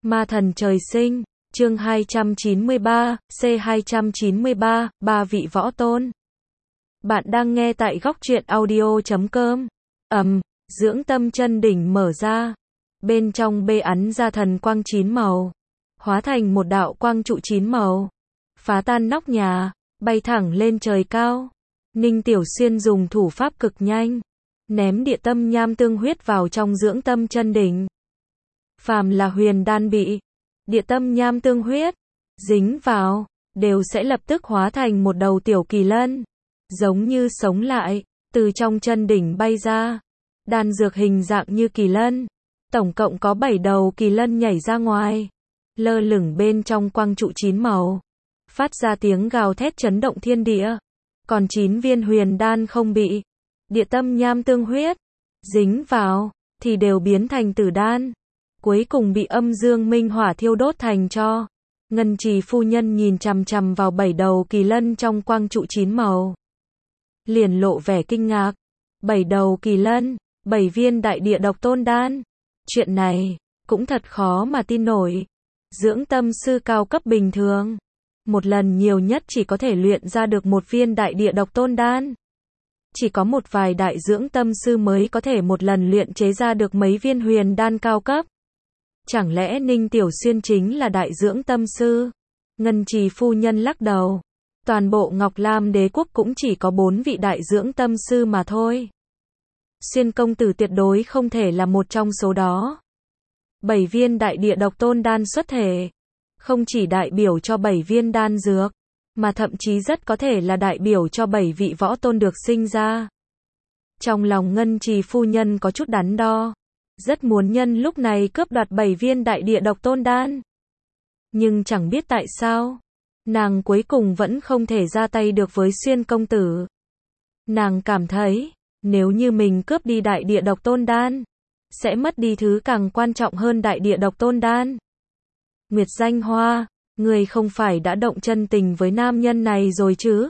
Ma thần trời sinh, chương 293, C293, ba vị võ tôn. Bạn đang nghe tại góc truyện audio.com. Dưỡng tâm chân đỉnh mở ra. Bên trong bê ắn ra thần quang 9 màu. Hóa thành một đạo quang trụ 9 màu. Phá tan nóc nhà, bay thẳng lên trời cao. Ninh Tiểu Xuyên dùng thủ pháp cực nhanh. Ném địa tâm nham tương huyết vào trong dưỡng tâm chân đỉnh. Phàm là huyền đan bị địa tâm nham tương huyết dính vào, đều sẽ lập tức hóa thành một đầu tiểu kỳ lân, giống như sống lại, từ trong chân đỉnh bay ra. Đan dược hình dạng như kỳ lân, tổng cộng có 7 đầu kỳ lân nhảy ra ngoài, lơ lửng bên trong quang trụ 9 màu, phát ra tiếng gào thét chấn động thiên địa. Còn 9 viên huyền đan không bị địa tâm nham tương huyết dính vào, thì đều biến thành tử đan, cuối cùng bị âm dương minh hỏa thiêu đốt thành tro. Ngân Trì phu nhân nhìn chằm chằm vào 7 đầu kỳ lân trong quang trụ 9 màu, liền lộ vẻ kinh ngạc. 7 đầu kỳ lân, 7 viên đại địa độc tôn đan. Chuyện này cũng thật khó mà tin nổi. Dưỡng tâm sư cao cấp bình thường, một lần nhiều nhất chỉ có thể luyện ra được một viên đại địa độc tôn đan. Chỉ có một vài đại dưỡng tâm sư mới có thể một lần luyện chế ra được mấy viên huyền đan cao cấp. Chẳng lẽ Ninh Tiểu Xuyên chính là đại dưỡng tâm sư? Ngân Trì phu nhân lắc đầu. Toàn bộ Ngọc Lam đế quốc cũng chỉ có 4 vị đại dưỡng tâm sư mà thôi. Xuyên công tử tuyệt đối không thể là một trong số đó. 7 viên đại địa độc tôn đan xuất thể, không chỉ đại biểu cho 7 viên đan dược, mà thậm chí rất có thể là đại biểu cho 7 vị võ tôn được sinh ra. Trong lòng Ngân Trì phu nhân có chút đắn đo, rất muốn nhân lúc này cướp đoạt 7 viên đại địa độc tôn đan. Nhưng chẳng biết tại sao, nàng cuối cùng vẫn không thể ra tay được với Xuyên công tử. Nàng cảm thấy, nếu như mình cướp đi đại địa độc tôn đan, sẽ mất đi thứ càng quan trọng hơn đại địa độc tôn đan. Nguyệt Danh Hoa, ngươi không phải đã động chân tình với nam nhân này rồi chứ?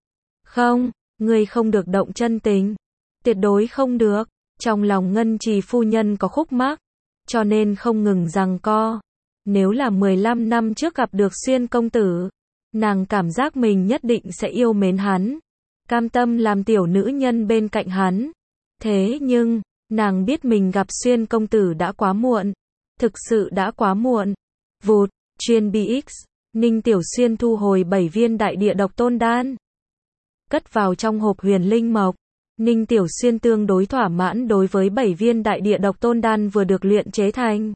Không, ngươi không được động chân tình. Tuyệt đối không được. Trong lòng Ngân Trì phu nhân có khúc mắc, cho nên không ngừng giằng co. Nếu là 15 năm trước gặp được Xuyên công tử, nàng cảm giác mình nhất định sẽ yêu mến hắn, cam tâm làm tiểu nữ nhân bên cạnh hắn. Thế nhưng, nàng biết mình gặp Xuyên công tử đã quá muộn. Thực sự đã quá muộn. Vụt, chuyên BX, Ninh Tiểu Xuyên thu hồi 7 viên đại địa độc tôn đan, cất vào trong hộp huyền linh mộc. Ninh Tiểu Xuyên tương đối thỏa mãn đối với 7 viên đại địa độc tôn đan vừa được luyện chế thành.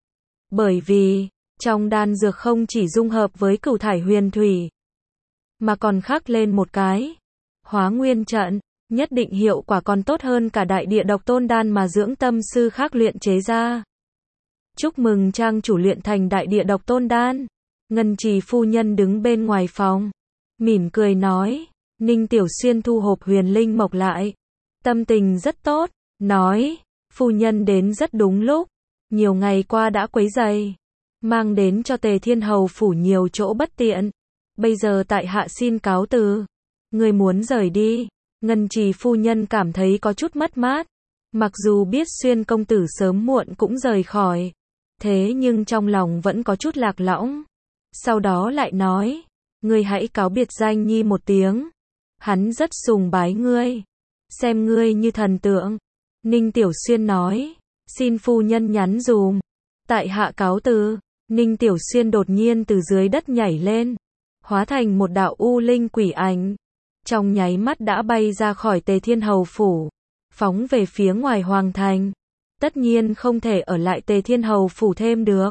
Bởi vì, trong đan dược không chỉ dung hợp với cửu thải huyền thủy, mà còn khắc lên một cái hóa nguyên trận, nhất định hiệu quả còn tốt hơn cả đại địa độc tôn đan mà dưỡng tâm sư khác luyện chế ra. Chúc mừng trang chủ luyện thành đại địa độc tôn đan. Ngân Trì phu nhân đứng bên ngoài phòng, mỉm cười nói. Ninh Tiểu Xuyên thu hộp huyền linh mộc lại, tâm tình rất tốt, nói, phu nhân đến rất đúng lúc, nhiều ngày qua đã quấy rầy, mang đến cho Tề Thiên Hầu phủ nhiều chỗ bất tiện, bây giờ tại hạ xin cáo từ. Người muốn rời đi? Ngân Trì phu nhân cảm thấy có chút mất mát, mặc dù biết Xuyên công tử sớm muộn cũng rời khỏi, thế nhưng trong lòng vẫn có chút lạc lõng. Sau đó lại nói, ngươi hãy cáo biệt Danh Nhi một tiếng. Hắn rất sùng bái ngươi, xem ngươi như thần tượng. Ninh Tiểu Xuyên nói, xin phu nhân nhắn dùm, tại hạ cáo từ. Ninh Tiểu Xuyên đột nhiên từ dưới đất nhảy lên, hóa thành một đạo u linh quỷ ảnh, trong nháy mắt đã bay ra khỏi Tề Thiên Hầu phủ, phóng về phía ngoài hoàng thành. Tất nhiên không thể ở lại Tề Thiên Hầu phủ thêm được.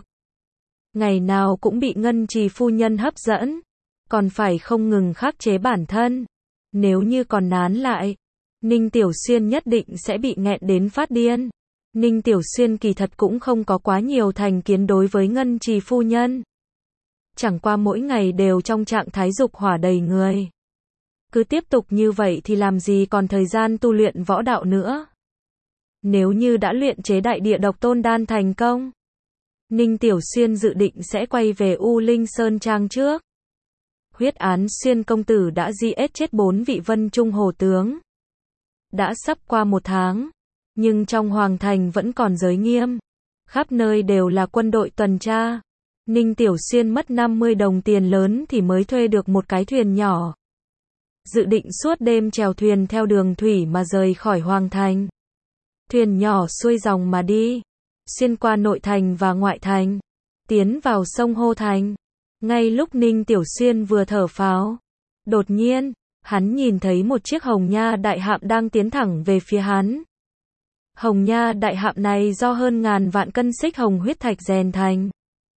Ngày nào cũng bị Ngân Trì phu nhân hấp dẫn, còn phải không ngừng khắc chế bản thân. Nếu như còn nán lại, Ninh Tiểu Xuyên nhất định sẽ bị nghẹn đến phát điên. Ninh Tiểu Xuyên kỳ thật cũng không có quá nhiều thành kiến đối với Ngân Trì phu nhân. Chẳng qua mỗi ngày đều trong trạng thái dục hỏa đầy người. Cứ tiếp tục như vậy thì làm gì còn thời gian tu luyện võ đạo nữa. Nếu như đã luyện chế đại địa độc tôn đan thành công, Ninh Tiểu Xuyên dự định sẽ quay về U Linh Sơn Trang trước. Huyết án Xuyên công tử đã giết chết 4 vị Vân Trung Hồ tướng. Đã sắp qua 1 tháng, nhưng trong hoàng thành vẫn còn giới nghiêm. khắp nơi đều là quân đội tuần tra. Ninh Tiểu Xuyên mất 50 đồng tiền lớn thì mới thuê được một cái thuyền nhỏ. Dự định suốt đêm chèo thuyền theo đường thủy mà rời khỏi Hoàng Thành. Thuyền nhỏ xuôi dòng mà đi, xuyên qua nội thành và ngoại thành, tiến vào sông Hô Thành. Ngay lúc Ninh Tiểu Xuyên vừa thở phào, đột nhiên, hắn nhìn thấy một chiếc hồng nha đại hạm đang tiến thẳng về phía hắn. Hồng nha đại hạm này do hơn ngàn vạn cân xích hồng huyết thạch rèn thành.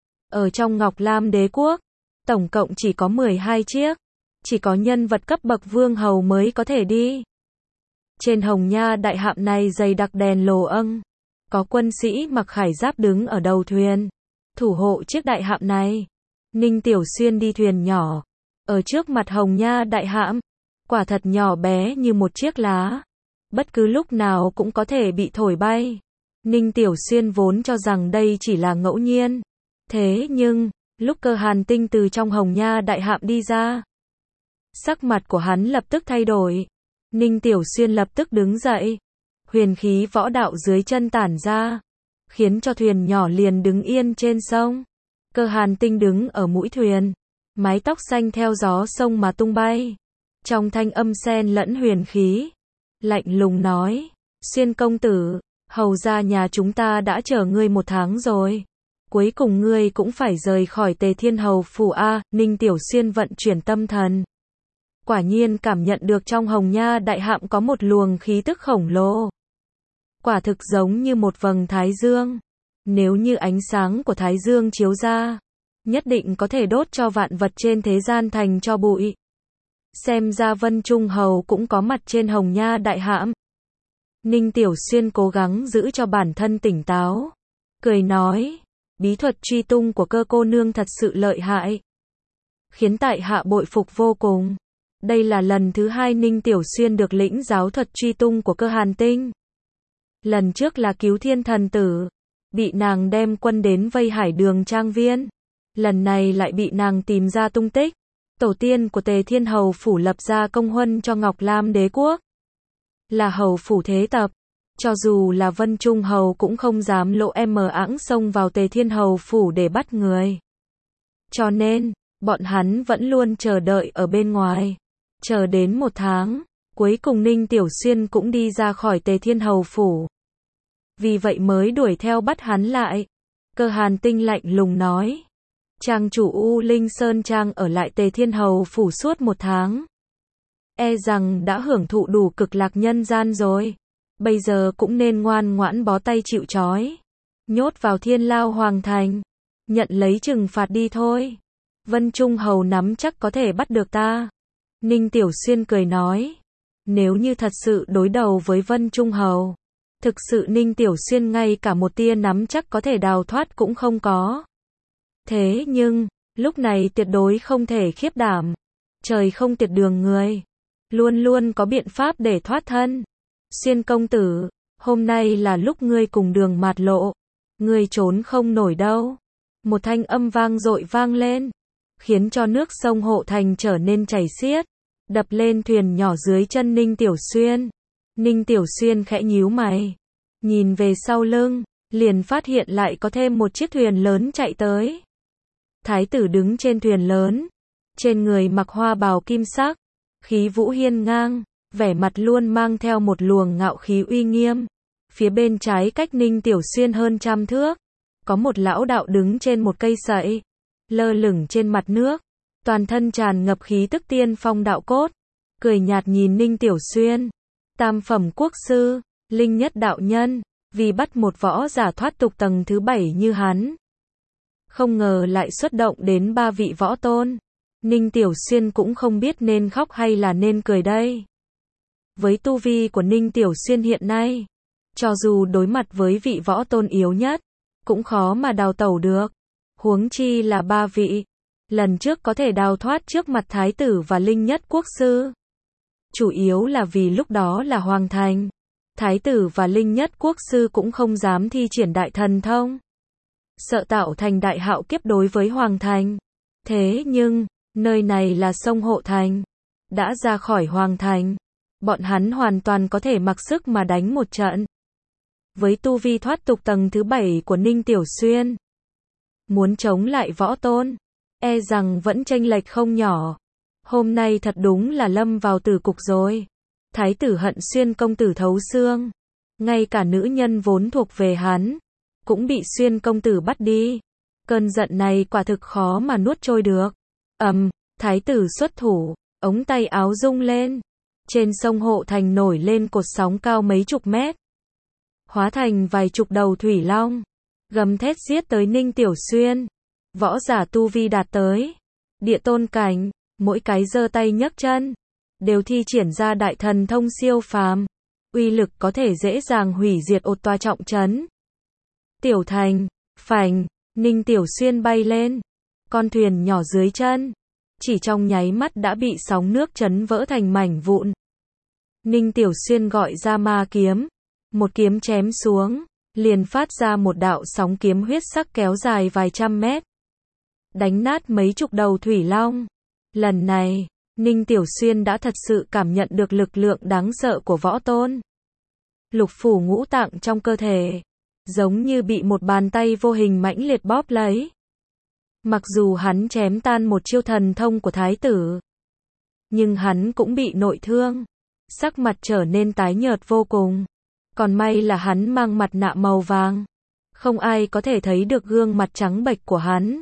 Ở trong Ngọc Lam Đế quốc, tổng cộng chỉ có 12 chiếc, chỉ có nhân vật cấp bậc vương hầu mới có thể đi. Trên hồng nha đại hạm này dày đặc đèn lồ âng, có quân sĩ mặc khải giáp đứng ở đầu thuyền, thủ hộ chiếc đại hạm này. Ninh Tiểu Xuyên đi thuyền nhỏ, ở trước mặt hồng nha đại hạm, quả thật nhỏ bé như một chiếc lá, bất cứ lúc nào cũng có thể bị thổi bay. Ninh Tiểu Xuyên vốn cho rằng đây chỉ là ngẫu nhiên, thế nhưng, lúc Cơ Hàn Tinh từ trong hồng nha đại hạm đi ra, sắc mặt của hắn lập tức thay đổi. Ninh Tiểu Xuyên lập tức đứng dậy, huyền khí võ đạo dưới chân tản ra, khiến cho thuyền nhỏ liền đứng yên trên sông. Cơ Hàn Tinh đứng ở mũi thuyền, mái tóc xanh theo gió sông mà tung bay. Trong thanh âm xen lẫn huyền khí, lạnh lùng nói, Xuyên công tử, hầu gia nhà chúng ta đã chờ ngươi 1 tháng rồi. Cuối cùng ngươi cũng phải rời khỏi Tề Thiên Hầu phủ a. Ninh Tiểu Xuyên vận chuyển tâm thần, quả nhiên cảm nhận được trong hồng nha đại hạm có một luồng khí tức khổng lồ. Quả thực giống như một vầng thái dương. Nếu như ánh sáng của thái dương chiếu ra, nhất định có thể đốt cho vạn vật trên thế gian thành tro bụi. Xem ra Vân Trung Hầu cũng có mặt trên hồng nha đại hạm. Ninh Tiểu Xuyên cố gắng giữ cho bản thân tỉnh táo, cười nói, bí thuật truy tung của Cơ cô nương thật sự lợi hại, khiến tại hạ bội phục vô cùng. Đây là lần thứ 2 Ninh Tiểu Xuyên được lĩnh giáo thuật truy tung của Cơ Hàn Tinh. Lần trước là cứu Thiên Thần Tử, bị nàng đem quân đến vây Hải Đường trang viên. Lần này lại bị nàng tìm ra tung tích. Tổ tiên của Tề Thiên Hầu phủ lập ra công huân cho Ngọc Lam Đế quốc, là hầu phủ thế tập. Cho dù là Vân Trung Hầu cũng không dám lộ ẵng xông vào Tề Thiên Hầu phủ để bắt người. Cho nên, bọn hắn vẫn luôn chờ đợi ở bên ngoài. Chờ đến 1 tháng, cuối cùng Ninh Tiểu Xuyên cũng đi ra khỏi Tề Thiên Hầu phủ. Vì vậy mới đuổi theo bắt hắn lại. Cơ Hàn Tinh lạnh lùng nói, trang chủ U Linh Sơn Trang ở lại Tề Thiên Hầu phủ suốt 1 tháng. E rằng đã hưởng thụ đủ cực lạc nhân gian rồi. Bây giờ cũng nên ngoan ngoãn bó tay chịu trói, nhốt vào Thiên Lao Hoàng Thành, nhận lấy trừng phạt đi thôi. Vân Trung Hầu nắm chắc có thể bắt được ta. Ninh Tiểu Xuyên cười nói, nếu như thật sự đối đầu với Vân Trung Hầu, thực sự Ninh Tiểu Xuyên ngay cả một tia nắm chắc có thể đào thoát cũng không có. Thế nhưng, lúc này tuyệt đối không thể khiếp đảm. Trời không tiệt đường người, luôn luôn có biện pháp để thoát thân. Xuyên công tử, hôm nay là lúc ngươi cùng đường mạt lộ, ngươi trốn không nổi đâu. Một thanh âm vang dội vang lên, khiến cho nước sông Hộ Thành trở nên chảy xiết, đập lên thuyền nhỏ dưới chân Ninh Tiểu Xuyên. Ninh Tiểu Xuyên khẽ nhíu mày, nhìn về sau lưng, liền phát hiện lại có thêm một chiếc thuyền lớn chạy tới. Thái tử đứng trên thuyền lớn, trên người mặc hoa bào kim sắc, khí vũ hiên ngang, vẻ mặt luôn mang theo một luồng ngạo khí uy nghiêm. Phía bên trái cách Ninh Tiểu Xuyên hơn 100 thước, có một lão đạo đứng trên một cây sậy, lơ lửng trên mặt nước, toàn thân tràn ngập khí tức tiên phong đạo cốt, cười nhạt nhìn Ninh Tiểu Xuyên. Tam phẩm quốc sư, linh nhất đạo nhân, vì bắt một võ giả thoát tục tầng thứ 7 như hắn, không ngờ lại xuất động đến 3 vị võ tôn. Ninh Tiểu Xuyên cũng không biết nên khóc hay là nên cười đây. Với tu vi của Ninh Tiểu Xuyên hiện nay, cho dù đối mặt với vị võ tôn yếu nhất, cũng khó mà đào tẩu được. Huống chi là 3 vị. Lần trước có thể đào thoát trước mặt thái tử và linh nhất quốc sư, chủ yếu là vì lúc đó là Hoàng Thành. Thái tử và linh nhất quốc sư cũng không dám thi triển đại thần thông, sợ tạo thành đại hạo kiếp đối với Hoàng Thành. Thế nhưng, nơi này là sông Hộ Thành, đã ra khỏi Hoàng Thành, bọn hắn hoàn toàn có thể mặc sức mà đánh một trận. với tu vi thoát tục tầng thứ 7 của Ninh Tiểu Xuyên, muốn chống lại Võ Tôn, e rằng vẫn chênh lệch không nhỏ. Hôm nay thật đúng là lâm vào tử cục rồi. Thái tử hận Xuyên công tử thấu xương. Ngay cả nữ nhân vốn thuộc về hắn, cũng bị Xuyên công tử bắt đi. Cơn giận này quả thực khó mà nuốt trôi được. Thái tử xuất thủ, ống tay áo rung lên. Trên sông Hộ Thành nổi lên cột sóng cao mấy chục mét, hóa thành vài chục đầu thủy long, gầm thét giết tới Ninh Tiểu Xuyên. Võ giả tu vi đạt tới địa tôn cảnh, mỗi cái giơ tay nhấc chân, đều thi triển ra đại thần thông siêu phàm, uy lực có thể dễ dàng hủy diệt một tòa trọng trấn. Tiểu thành, phành, Ninh Tiểu Xuyên bay lên, con thuyền nhỏ dưới chân, chỉ trong nháy mắt đã bị sóng nước chấn vỡ thành mảnh vụn. Ninh Tiểu Xuyên gọi ra ma kiếm, một kiếm chém xuống, liền phát ra một đạo sóng kiếm huyết sắc kéo dài vài trăm mét, đánh nát mấy chục đầu thủy long. Lần này, Ninh Tiểu Xuyên đã thật sự cảm nhận được lực lượng đáng sợ của Võ Tôn. Lục phủ ngũ tạng trong cơ thể, giống như bị một bàn tay vô hình mãnh liệt bóp lấy. Mặc dù hắn chém tan một chiêu thần thông của thái tử, nhưng hắn cũng bị nội thương, sắc mặt trở nên tái nhợt vô cùng. Còn may là hắn mang mặt nạ màu vàng, không ai có thể thấy được gương mặt trắng bệch của hắn.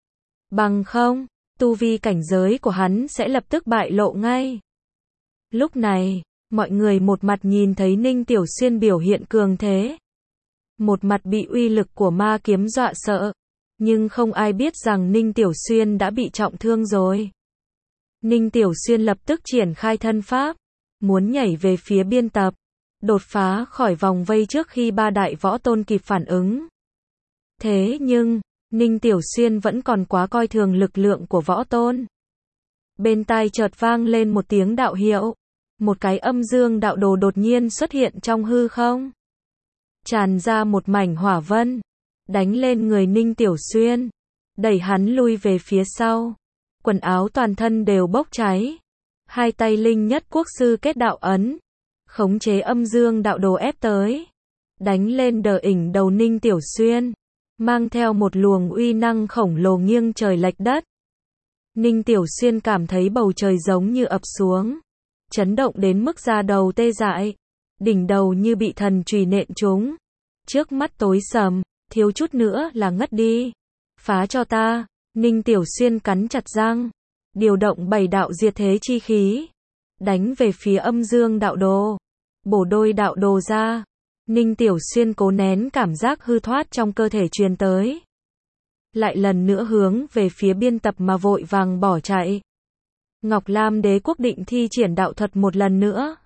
Bằng không, tu vi cảnh giới của hắn sẽ lập tức bại lộ ngay. Lúc này, mọi người một mặt nhìn thấy Ninh Tiểu Xuyên biểu hiện cường thế, một mặt bị uy lực của ma kiếm dọa sợ, nhưng không ai biết rằng Ninh Tiểu Xuyên đã bị trọng thương rồi. Ninh Tiểu Xuyên lập tức triển khai thân pháp, muốn nhảy về phía biên tập, đột phá khỏi vòng vây trước khi ba đại võ tôn kịp phản ứng. Thế nhưng, Ninh Tiểu Xuyên vẫn còn quá coi thường lực lượng của Võ Tôn. Bên tai chợt vang lên một tiếng đạo hiệu, một cái âm dương đạo đồ đột nhiên xuất hiện trong hư không, tràn ra một mảnh hỏa vân, đánh lên người Ninh Tiểu Xuyên, đẩy hắn lui về phía sau. Quần áo toàn thân đều bốc cháy. Hai tay Linh Nhất Quốc sư kết đạo ấn, khống chế âm dương đạo đồ ép tới, đánh lên đỉnh đầu Ninh Tiểu Xuyên, mang theo một luồng uy năng khổng lồ nghiêng trời lệch đất. Ninh Tiểu Xuyên cảm thấy bầu trời giống như ập xuống, chấn động đến mức da đầu tê dại, đỉnh đầu như bị thần chùy nện trúng, trước mắt tối sầm, thiếu chút nữa là ngất đi. Phá cho ta! Ninh Tiểu Xuyên cắn chặt răng, điều động 7 đạo diệt thế chi khí, đánh về phía âm dương đạo đồ, bổ đôi đạo đồ ra. Ninh Tiểu Xuyên cố nén cảm giác hư thoát trong cơ thể truyền tới, lại lần nữa hướng về phía biên tập mà vội vàng bỏ chạy. Ngọc Lam Đế Quốc định thi triển đạo thuật một lần nữa.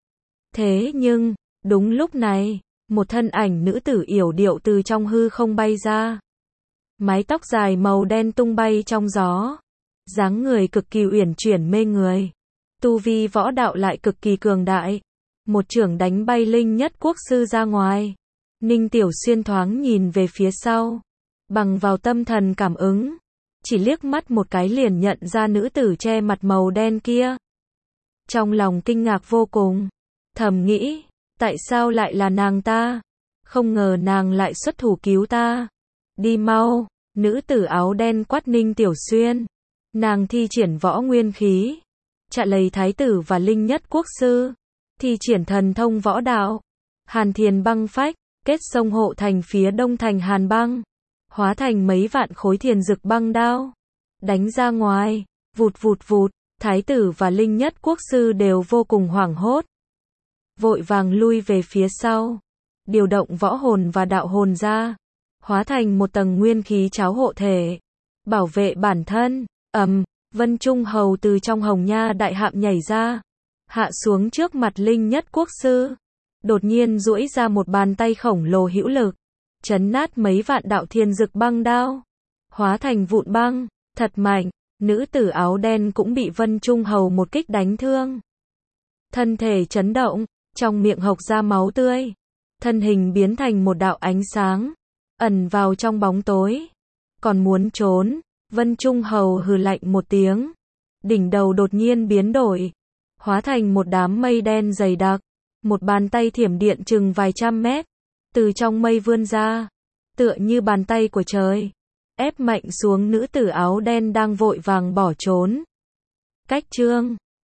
Thế nhưng, đúng lúc này, một thân ảnh nữ tử yểu điệu từ trong hư không bay ra. Mái tóc dài màu đen tung bay trong gió, dáng người cực kỳ uyển chuyển mê người, tu vi võ đạo lại cực kỳ cường đại. Một chưởng đánh bay Linh Nhất Quốc sư ra ngoài. Ninh Tiểu Xuyên thoáng nhìn về phía sau, bằng vào tâm thần cảm ứng, chỉ liếc mắt một cái liền nhận ra nữ tử che mặt màu đen kia. Trong lòng kinh ngạc vô cùng, thầm nghĩ, tại sao lại là nàng ta? Không ngờ nàng lại xuất thủ cứu ta. Đi mau! Nữ tử áo đen quát Ninh Tiểu Xuyên. Nàng thi triển võ nguyên khí, chặn lấy thái tử và Linh Nhất Quốc sư, thi triển thần thông võ đạo, Hàn Thiền băng phách, kết sông Hộ Thành phía đông thành hàn băng, hóa thành mấy vạn khối thiền dực băng đao, đánh ra ngoài, vụt vụt vụt. Thái tử và Linh Nhất Quốc sư đều vô cùng hoảng hốt, vội vàng lui về phía sau, điều động võ hồn và đạo hồn ra, hóa thành một tầng nguyên khí cháo hộ thể, bảo vệ bản thân. Vân Trung Hầu từ trong Hồng Nha đại hạm nhảy ra, hạ xuống trước mặt Linh Nhất Quốc sư, đột nhiên duỗi ra một bàn tay khổng lồ hữu lực, chấn nát mấy vạn đạo thiên dực băng đao, hóa thành vụn băng, thật mạnh. Nữ tử áo đen cũng bị Vân Trung Hầu một kích đánh thương, thân thể chấn động, trong miệng hộc ra máu tươi, thân hình biến thành một đạo ánh sáng, ẩn vào trong bóng tối. Còn muốn trốn, Vân Trung Hầu hừ lạnh một tiếng, đỉnh đầu đột nhiên biến đổi, hóa thành một đám mây đen dày đặc, một bàn tay thiểm điện chừng vài trăm mét, từ trong mây vươn ra, tựa như bàn tay của trời, ép mạnh xuống nữ tử áo đen đang vội vàng bỏ trốn. Cách chương